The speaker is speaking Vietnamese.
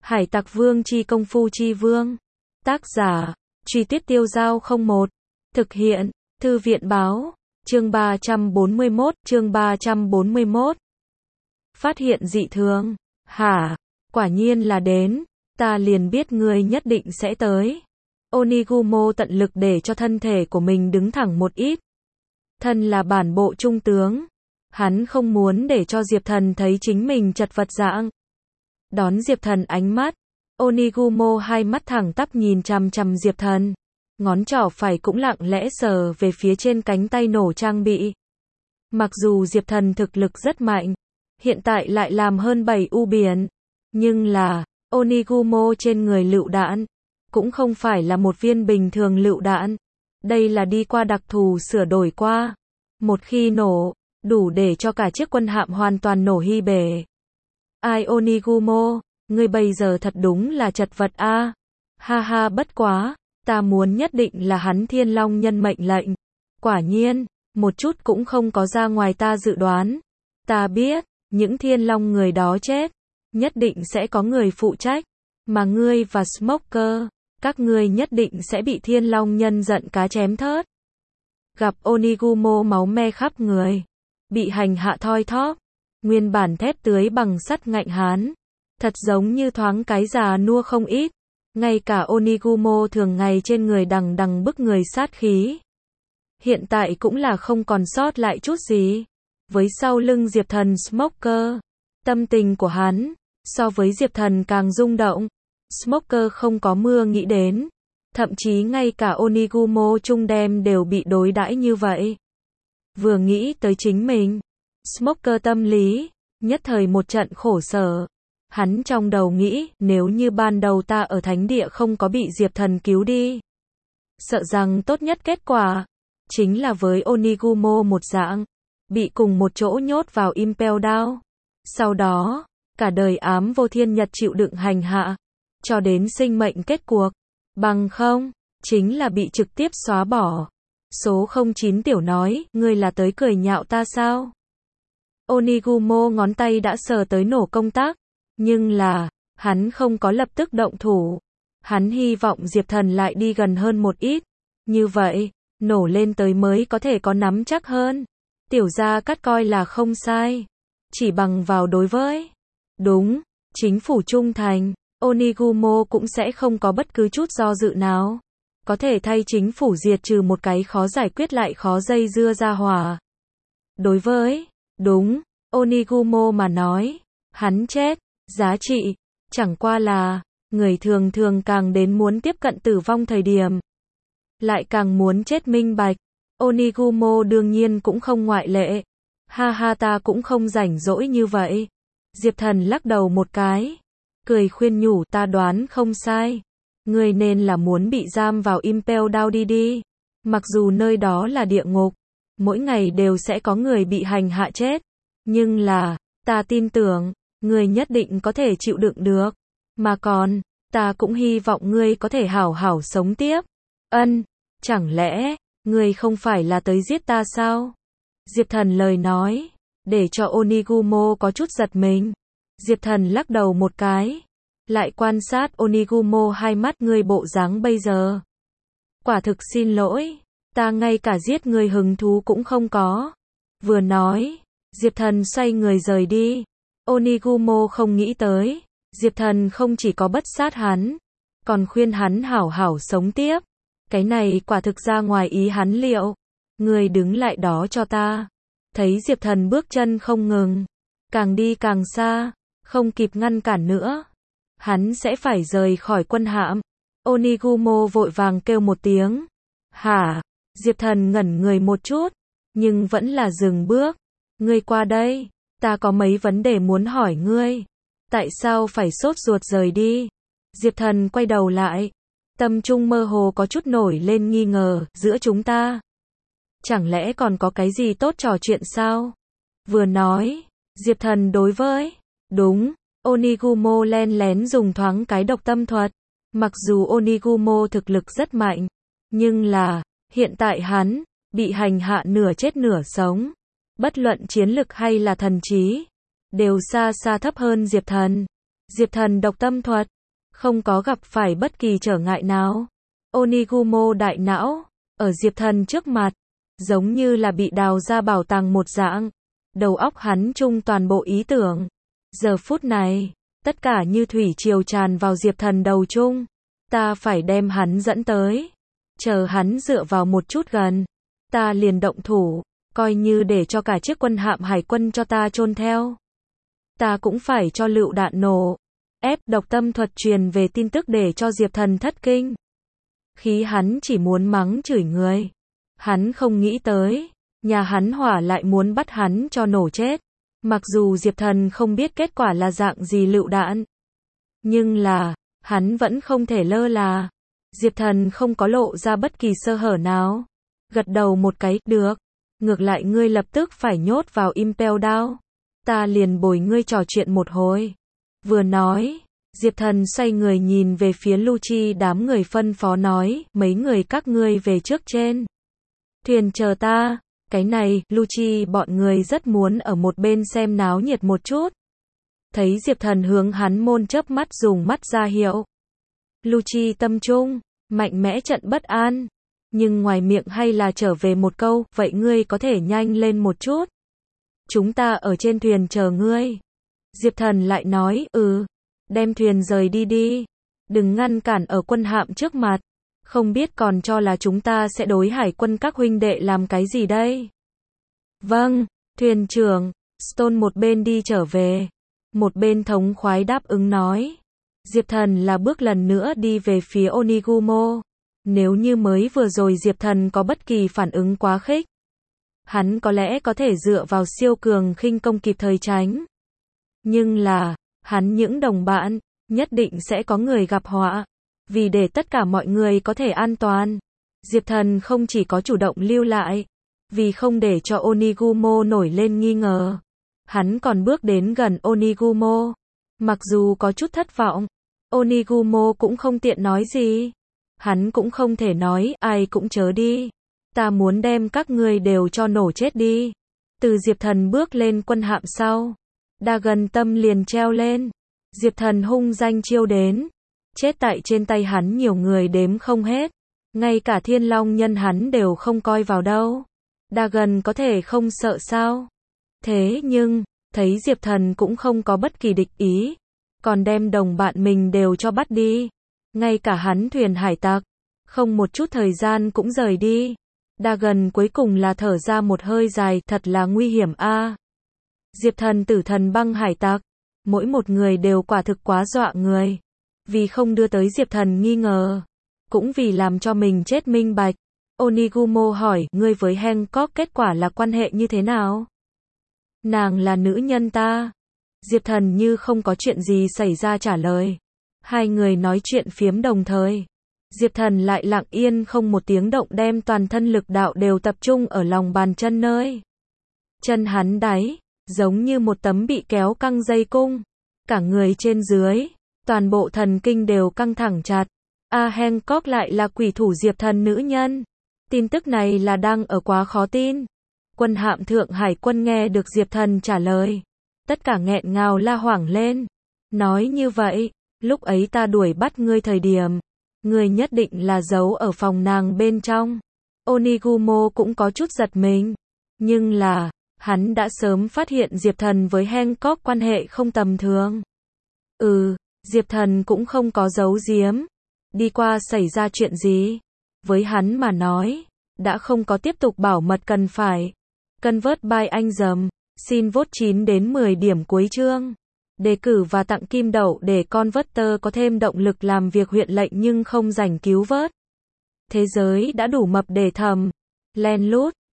Hải Tặc Vương chi công phu chi vương. Tác giả, Truy Tuyết Tiêu Dao 01. Thực hiện, Thư viện báo, chương 341. Phát hiện dị thường. Hả? Quả nhiên là đến, ta liền biết ngươi nhất định sẽ tới. Onigumo tận lực để cho thân thể của mình đứng thẳng một ít. Thân là bản bộ trung tướng. Hắn không muốn để cho Diệp Thần thấy chính mình chật vật dạng. Đón Diệp Thần ánh mắt. Onigumo hai mắt thẳng tắp nhìn chằm chằm Diệp Thần. Ngón trỏ phải cũng lặng lẽ sờ về phía trên cánh tay nổ trang bị. Mặc dù Diệp Thần thực lực rất mạnh, hiện tại lại làm hơn 7 u biển. Nhưng là, Onigumo trên người lựu đạn, cũng không phải là một viên bình thường lựu đạn. Đây là đi qua đặc thù sửa đổi qua. Một khi nổ, đủ để cho cả chiếc quân hạm hoàn toàn nổ hy bể. Ai Onigumo, ngươi bây giờ thật đúng là chật vật a. Ha ha, bất quá, ta muốn nhất định là hắn Thiên Long nhân mệnh lệnh. Quả nhiên, một chút cũng không có ra ngoài ta dự đoán. Ta biết, những Thiên Long người đó chết, nhất định sẽ có người phụ trách. Mà ngươi và Smoker, các ngươi nhất định sẽ bị Thiên Long nhân giận cá chém thớt. Gặp Onigumo máu me khắp người, bị hành hạ thoi thóp, nguyên bản thép tưới bằng sắt ngạnh hán, thật giống như thoáng cái già nua không ít. Ngay cả Onigumo thường ngày trên người đằng đằng bức người sát khí, hiện tại cũng là không còn sót lại chút gì. Với sau lưng Diệp Thần Smoker, tâm tình của hắn, so với Diệp Thần càng rung động. Smoker không có mơ nghĩ đến, thậm chí ngay cả Onigumo trung đem đều bị đối đãi như vậy. Vừa nghĩ tới chính mình, Smoker tâm lý, nhất thời một trận khổ sở. Hắn trong đầu nghĩ, nếu như ban đầu ta ở thánh địa không có bị Diệp Thần cứu đi, sợ rằng tốt nhất kết quả, chính là với Onigumo một dạng, bị cùng một chỗ nhốt vào Impel Down. Sau đó, cả đời ám vô thiên nhật chịu đựng hành hạ, cho đến sinh mệnh kết cuộc. Bằng không, chính là bị trực tiếp xóa bỏ. Số 09 tiểu nói, ngươi là tới cười nhạo ta sao? Onigumo ngón tay đã sờ tới nổ công tắc, nhưng là, hắn không có lập tức động thủ. Hắn hy vọng Diệp Thần lại đi gần hơn một ít. Như vậy, nổ lên tới mới có thể có nắm chắc hơn. Tiểu gia cắt coi là không sai. Chỉ bằng vào đối với, đúng, chính phủ trung thành, Onigumo cũng sẽ không có bất cứ chút do dự nào. Có thể thay chính phủ diệt trừ một cái khó giải quyết lại khó dây dưa ra hỏa. Đối với, đúng, Onigumo mà nói, hắn chết, giá trị, chẳng qua là, người thường thường càng đến muốn tiếp cận tử vong thời điểm, lại càng muốn chết minh bạch. Onigumo đương nhiên cũng không ngoại lệ. Ha ha, ta cũng không rảnh rỗi như vậy. Diệp Thần lắc đầu một cái, cười khuyên nhủ, ta đoán không sai. Ngươi nên là muốn bị giam vào Impel Down đi. Mặc dù nơi đó là địa ngục, mỗi ngày đều sẽ có người bị hành hạ chết. Nhưng là, ta tin tưởng, ngươi nhất định có thể chịu đựng được. Mà còn, ta cũng hy vọng ngươi có thể hảo hảo sống tiếp. Ân, chẳng lẽ, ngươi không phải là tới giết ta sao? Diệp Thần lời nói, để cho Onigumo có chút giật mình. Diệp Thần lắc đầu một cái, lại quan sát Onigumo hai mắt, ngươi bộ dáng bây giờ. Quả thực xin lỗi, ta ngay cả giết ngươi hứng thú cũng không có. Vừa nói, Diệp Thần xoay người rời đi. Onigumo không nghĩ tới, Diệp Thần không chỉ có bất sát hắn, còn khuyên hắn hảo hảo sống tiếp. Cái này quả thực ra ngoài ý hắn liệu. Ngươi đứng lại đó cho ta. Thấy Diệp Thần bước chân không ngừng, càng đi càng xa, không kịp ngăn cản nữa, hắn sẽ phải rời khỏi quân hạm. Onigumo vội vàng kêu một tiếng. Hả? Diệp Thần ngẩn người một chút, nhưng vẫn là dừng bước. Ngươi qua đây, ta có mấy vấn đề muốn hỏi ngươi. Tại sao phải sốt ruột rời đi? Diệp Thần quay đầu lại, tâm trung mơ hồ có chút nổi lên nghi ngờ, giữa chúng ta, chẳng lẽ còn có cái gì tốt trò chuyện sao? Vừa nói, Diệp Thần đối với, đúng, Onigumo len lén dùng thoáng cái độc tâm thuật. Mặc dù Onigumo thực lực rất mạnh, nhưng là, hiện tại hắn, bị hành hạ nửa chết nửa sống. Bất luận chiến lực hay là thần trí, đều xa xa thấp hơn Diệp Thần. Diệp Thần độc tâm thuật, không có gặp phải bất kỳ trở ngại nào. Onigumo đại não, ở Diệp Thần trước mặt, giống như là bị đào ra bảo tàng một dạng. Đầu óc hắn chung toàn bộ ý tưởng. Giờ phút này, tất cả như thủy triều tràn vào Diệp Thần đầu chung. Ta phải đem hắn dẫn tới. Chờ hắn dựa vào một chút gần. Ta liền động thủ, coi như để cho cả chiếc quân hạm hải quân cho ta chôn theo. Ta cũng phải cho lựu đạn nổ. Ép độc tâm thuật truyền về tin tức để cho Diệp Thần thất kinh. Khí hắn chỉ muốn mắng chửi người. Hắn không nghĩ tới, nhà hắn hỏa lại muốn bắt hắn cho nổ chết. Mặc dù Diệp Thần không biết kết quả là dạng gì lựu đạn. Nhưng là, hắn vẫn không thể lơ là. Diệp Thần không có lộ ra bất kỳ sơ hở nào. Gật đầu một cái, được. Ngược lại ngươi lập tức phải nhốt vào Impel Down. Ta liền bồi ngươi trò chuyện một hồi. Vừa nói, Diệp Thần xoay người nhìn về phía Lucci đám người phân phó nói, mấy người các ngươi về trước trên thuyền chờ ta. Cái này, Lucci bọn người rất muốn ở một bên xem náo nhiệt một chút. Thấy Diệp Thần hướng hắn môn chớp mắt dùng mắt ra hiệu. Lucci tâm trung, mạnh mẽ trận bất an. Nhưng ngoài miệng hay là trở về một câu, vậy ngươi có thể nhanh lên một chút. Chúng ta ở trên thuyền chờ ngươi. Diệp Thần lại nói, đem thuyền rời đi đi. Đừng ngăn cản ở quân hạm trước mặt. Không biết còn cho là chúng ta sẽ đối hải quân các huynh đệ làm cái gì đây? Vâng, thuyền trưởng. Stone một bên đi trở về. Một bên thống khoái đáp ứng nói. Diệp Thần là bước lần nữa đi về phía Onigumo. Nếu như mới vừa rồi Diệp Thần có bất kỳ phản ứng quá khích, hắn có lẽ có thể dựa vào siêu cường khinh công kịp thời tránh. Nhưng là, hắn những đồng bạn, nhất định sẽ có người gặp họa. Vì để tất cả mọi người có thể an toàn, Diệp Thần không chỉ có chủ động lưu lại, vì không để cho Onigumo nổi lên nghi ngờ. Hắn còn bước đến gần Onigumo. Mặc dù có chút thất vọng, Onigumo cũng không tiện nói gì. Hắn cũng không thể nói, ai cũng chớ đi. Ta muốn đem các ngươi đều cho nổ chết đi. Từ Diệp Thần bước lên quân hạm sau, Dagon tâm liền treo lên. Diệp Thần hung danh chiêu đến. Chết tại trên tay hắn nhiều người đếm không hết. Ngay cả Thiên Long nhân hắn đều không coi vào đâu. Dagon có thể không sợ sao? Thế nhưng, thấy Diệp Thần cũng không có bất kỳ địch ý. Còn đem đồng bạn mình đều cho bắt đi. Ngay cả hắn thuyền hải tặc, không một chút thời gian cũng rời đi. Dagon cuối cùng là thở ra một hơi dài, thật là nguy hiểm a. Diệp Thần tử thần băng hải tặc, mỗi một người đều quả thực quá dọa người. Vì không đưa tới Diệp Thần nghi ngờ, cũng vì làm cho mình chết minh bạch. Onigumo hỏi, ngươi với Hancock kết quả là quan hệ như thế nào? Nàng là nữ nhân ta. Diệp Thần như không có chuyện gì xảy ra trả lời. Hai người nói chuyện phiếm đồng thời. Diệp Thần lại lặng yên không một tiếng động đem toàn thân lực đạo đều tập trung ở lòng bàn chân nơi. Chân hắn đáy, giống như một tấm bị kéo căng dây cung. Cả người trên dưới, toàn bộ thần kinh đều căng thẳng chặt. Hancock lại là quỷ thủ Diệp Thần nữ nhân. Tin tức này là đang ở quá khó tin. Quân hạm Thượng Hải quân nghe được Diệp Thần trả lời. Tất cả nghẹn ngào la hoảng lên. Nói như vậy, lúc ấy ta đuổi bắt ngươi thời điểm, ngươi nhất định là giấu ở phòng nàng bên trong. Onigumo cũng có chút giật mình. Nhưng là, hắn đã sớm phát hiện Diệp Thần với Hancock quan hệ không tầm thường. Diệp Thần cũng không có giấu giếm. Đi qua xảy ra chuyện gì? Với hắn mà nói, đã không có tiếp tục bảo mật cần phải. Convert by anh dầm. Xin vote 9 đến 10 điểm cuối chương. Đề cử và tặng kim đậu để Converter có thêm động lực làm việc huyện lệnh nhưng không rảnh cứu vớt. Thế giới đã đủ mập để thầm. Len lút.